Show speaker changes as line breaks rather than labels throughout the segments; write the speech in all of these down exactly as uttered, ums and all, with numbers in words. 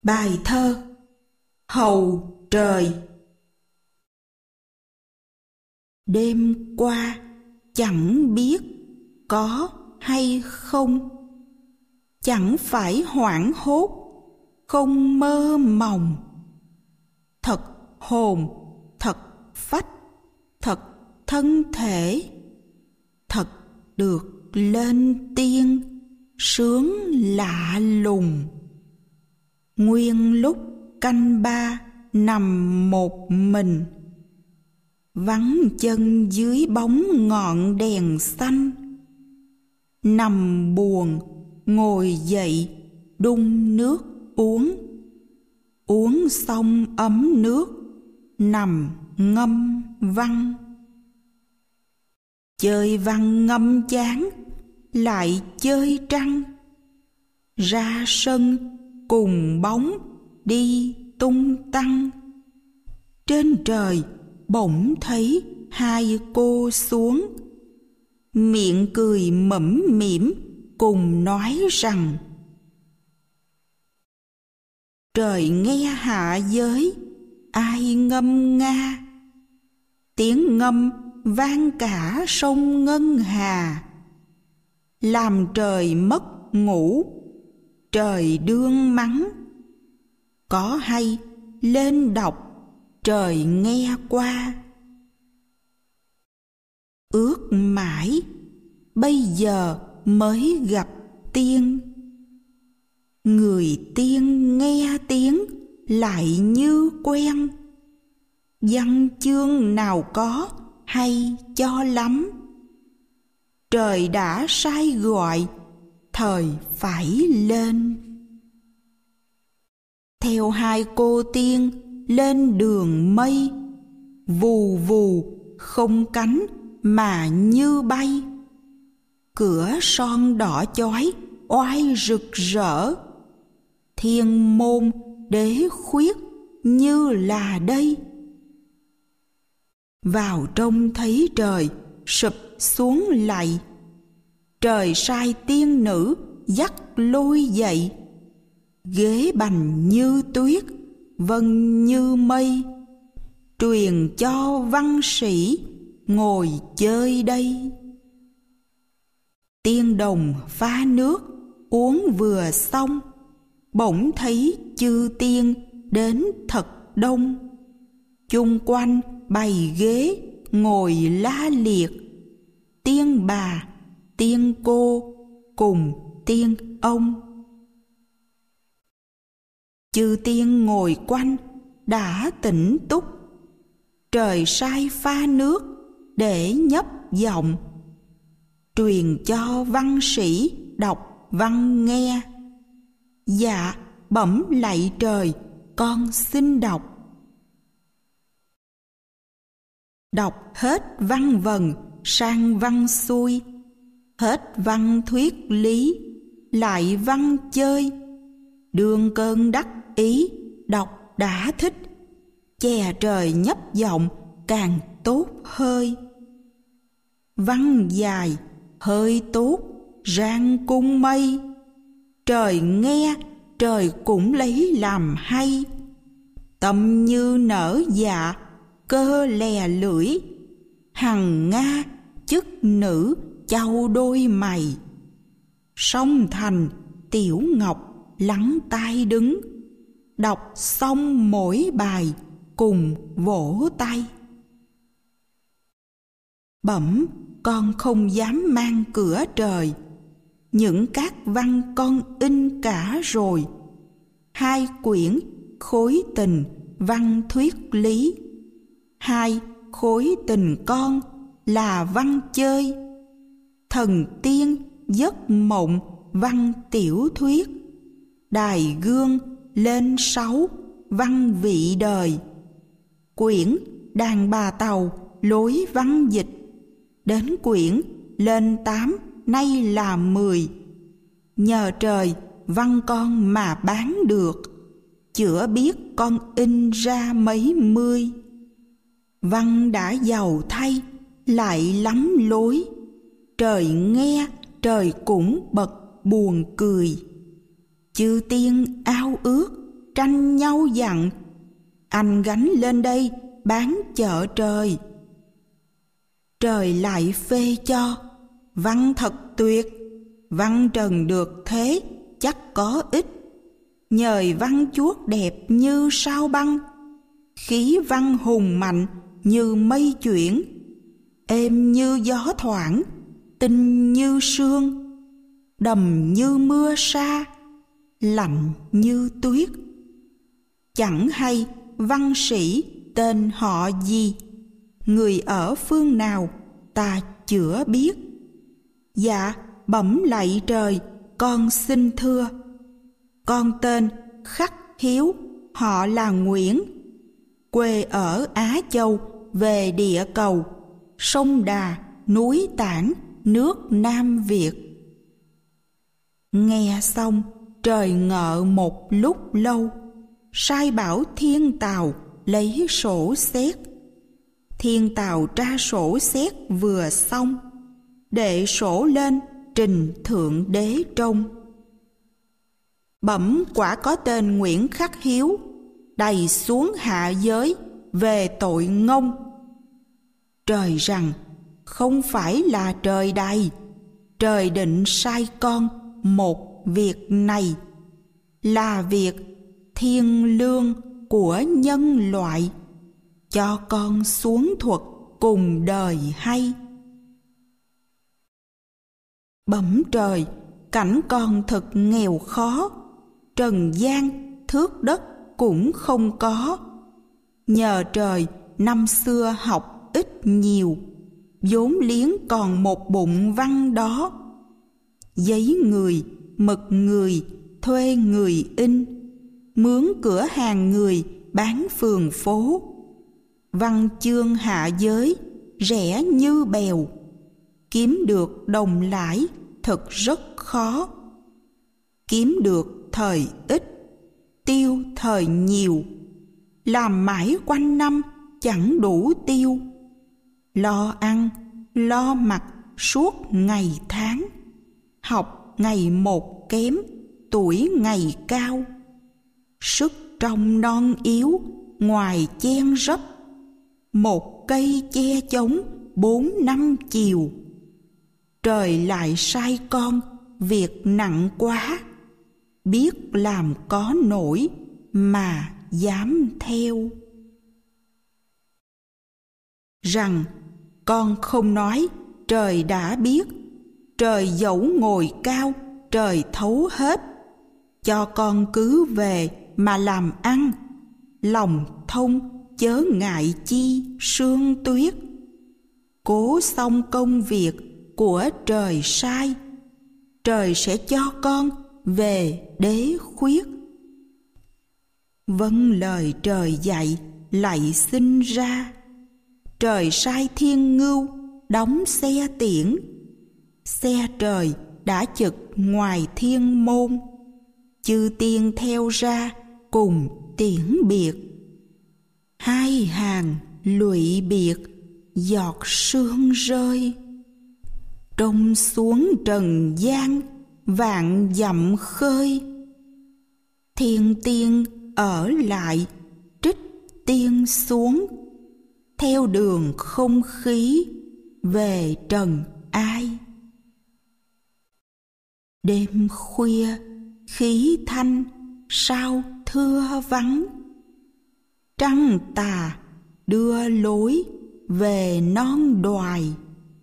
Bài thơ Hầu Trời. Đêm qua chẳng biết có hay không, chẳng phải hoảng hốt, không mơ mộng. Thật hồn, thật phách, thật thân thể, thật được lên tiên, sướng lạ lùng. Nguyên lúc canh ba nằm một mình, vắng chân dưới bóng ngọn đèn xanh. Nằm buồn ngồi dậy đun nước uống, uống xong ấm nước nằm ngâm văn. Chơi văn ngâm chán lại chơi trăng, ra sân cùng bóng đi tung tăng. Trên trời bỗng thấy hai cô xuống, miệng cười mẫm mỉm cùng nói rằng: trời nghe hạ giới ai ngâm nga, tiếng ngâm vang cả sông ngân hà. Làm trời mất ngủ, trời đương mắng, có hay lên đọc trời nghe qua. Ước mãi bây giờ mới gặp tiên, người tiên nghe tiếng lại như quen. Văn chương nào có hay cho lắm, trời đã sai gọi thời phải lên. Theo hai cô tiên lên đường mây, vù vù không cánh mà như bay. Cửa son đỏ chói oai rực rỡ, thiên môn đế khuyết như là đây. Vào trong thấy trời sụp xuống lạy, trời sai tiên nữ dắt lôi dậy. Ghế bành như tuyết, vân như mây, truyền cho văn sĩ ngồi chơi đây. Tiên đồng pha nước uống vừa xong, bỗng thấy chư tiên đến thật đông. Chung quanh bày ghế ngồi la liệt, tiên bà, tiên cô cùng tiên ông. Chư tiên ngồi quanh đã tỉnh túc, trời sai pha nước để nhấp giọng, truyền cho văn sĩ đọc văn nghe. Dạ bẩm lạy trời, con xin đọc. Đọc hết văn vần sang văn xuôi, hết văn thuyết lý lại văn chơi. Đương cơn đắc ý đọc đã thích, chè trời nhấp giọng càng tốt hơi. Văn dài hơi tốt rang cung mây, trời nghe trời cũng lấy làm hay. Tâm như nở dạ cơ lè lưỡi, hằng nga chức nữ châu đôi mày. Song thành tiểu ngọc lắng tai đứng, đọc xong mỗi bài cùng vỗ tay. Bẩm con không dám mang cửa trời, những các văn con in cả rồi. Hai quyển khối tình văn thuyết lý, hai khối tình con là văn chơi. Thần tiên giấc mộng văn tiểu thuyết, đài gương lên sáu văn vị đời. Quyển đàn bà tàu lối văn dịch, đến quyển lên tám nay là mười. Nhờ trời văn con mà bán được, chữa biết con in ra mấy mươi. Văn đã giàu thay lại lắm lối, trời nghe trời cũng bật buồn cười. Chư tiên ao ước tranh nhau dặn: anh gánh lên đây bán chợ trời. Trời lại phê cho: văn thật tuyệt, văn trần được thế chắc có ích. Nhời văn chuốt đẹp như sao băng, khí văn hùng mạnh như mây chuyển. Êm như gió thoảng, tinh như sương, đầm như mưa sa, lạnh như tuyết. Chẳng hay văn sĩ tên họ gì, người ở phương nào ta chữa biết. Dạ bẩm lạy trời, con xin thưa. Con tên Khắc Hiếu, họ là Nguyễn, quê ở Á Châu, về địa cầu, sông Đà, núi Tản, nước Nam Việt. Nghe xong, trời ngợ một lúc lâu, sai bảo Thiên Tào lấy sổ xét. Thiên Tào tra sổ xét vừa xong, đệ sổ lên trình thượng đế trông. Bẩm quả có tên Nguyễn Khắc Hiếu, đày xuống hạ giới về tội ngông. Trời rằng: không phải là trời đày, trời định sai con một việc này, là việc thiêng lương của nhân loại, cho con xuống thuật cùng đời hay. Bẩm trời, cảnh con thật nghèo khó, trần gian thước đất cũng không có. Nhờ trời năm xưa học ít nhiều, vốn liếng còn một bụng văn đó. Giấy người, mực người, thuê người in, mướn cửa hàng người bán phường phố. Văn chương hạ giới rẻ như bèo, kiếm được đồng lãi thật rất khó. Kiếm được thời ít, tiêu thời nhiều, làm mãi quanh năm chẳng đủ tiêu. Lo ăn, lo mặc suốt ngày tháng, học ngày một kém, tuổi ngày cao. Sức trong non yếu, ngoài chen rấp, một cây che chống bốn năm chiều. Trời lại sai con việc nặng quá, biết làm có nổi mà dám theo. Rằng con không nói, trời đã biết. Trời dẫu ngồi cao, trời thấu hết. Cho con cứ về mà làm ăn, lòng thông chớ ngại chi sương tuyết. Cố xong công việc của trời sai, trời sẽ cho con về đế khuyết. Vâng lời trời dạy lạy sinh ra, trời sai thiên ngưu đóng xe tiễn. Xe trời đã chực ngoài thiên môn, chư tiên theo ra cùng tiễn biệt. Hai hàng lụy biệt giọt sương rơi, trông xuống trần gian vạn dặm khơi. Thiên tiên ở lại trích tiên xuống, theo đường không khí về trần ai. Đêm khuya khí thanh sao thưa vắng, trăng tà đưa lối về non đoài.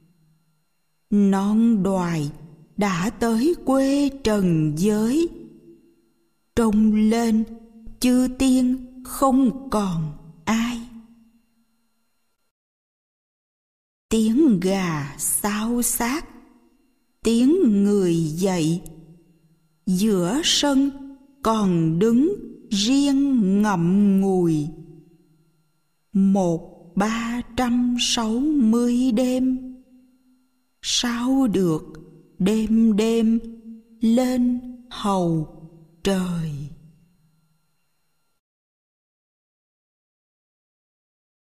Non đoài đã tới quê trần giới, trông lên chư tiên không còn ai. Tiếng gà xao xát, tiếng người dậy, giữa sân còn đứng riêng ngậm ngùi. Một ba trăm sáu mươi đêm, sao được đêm đêm lên hầu trời.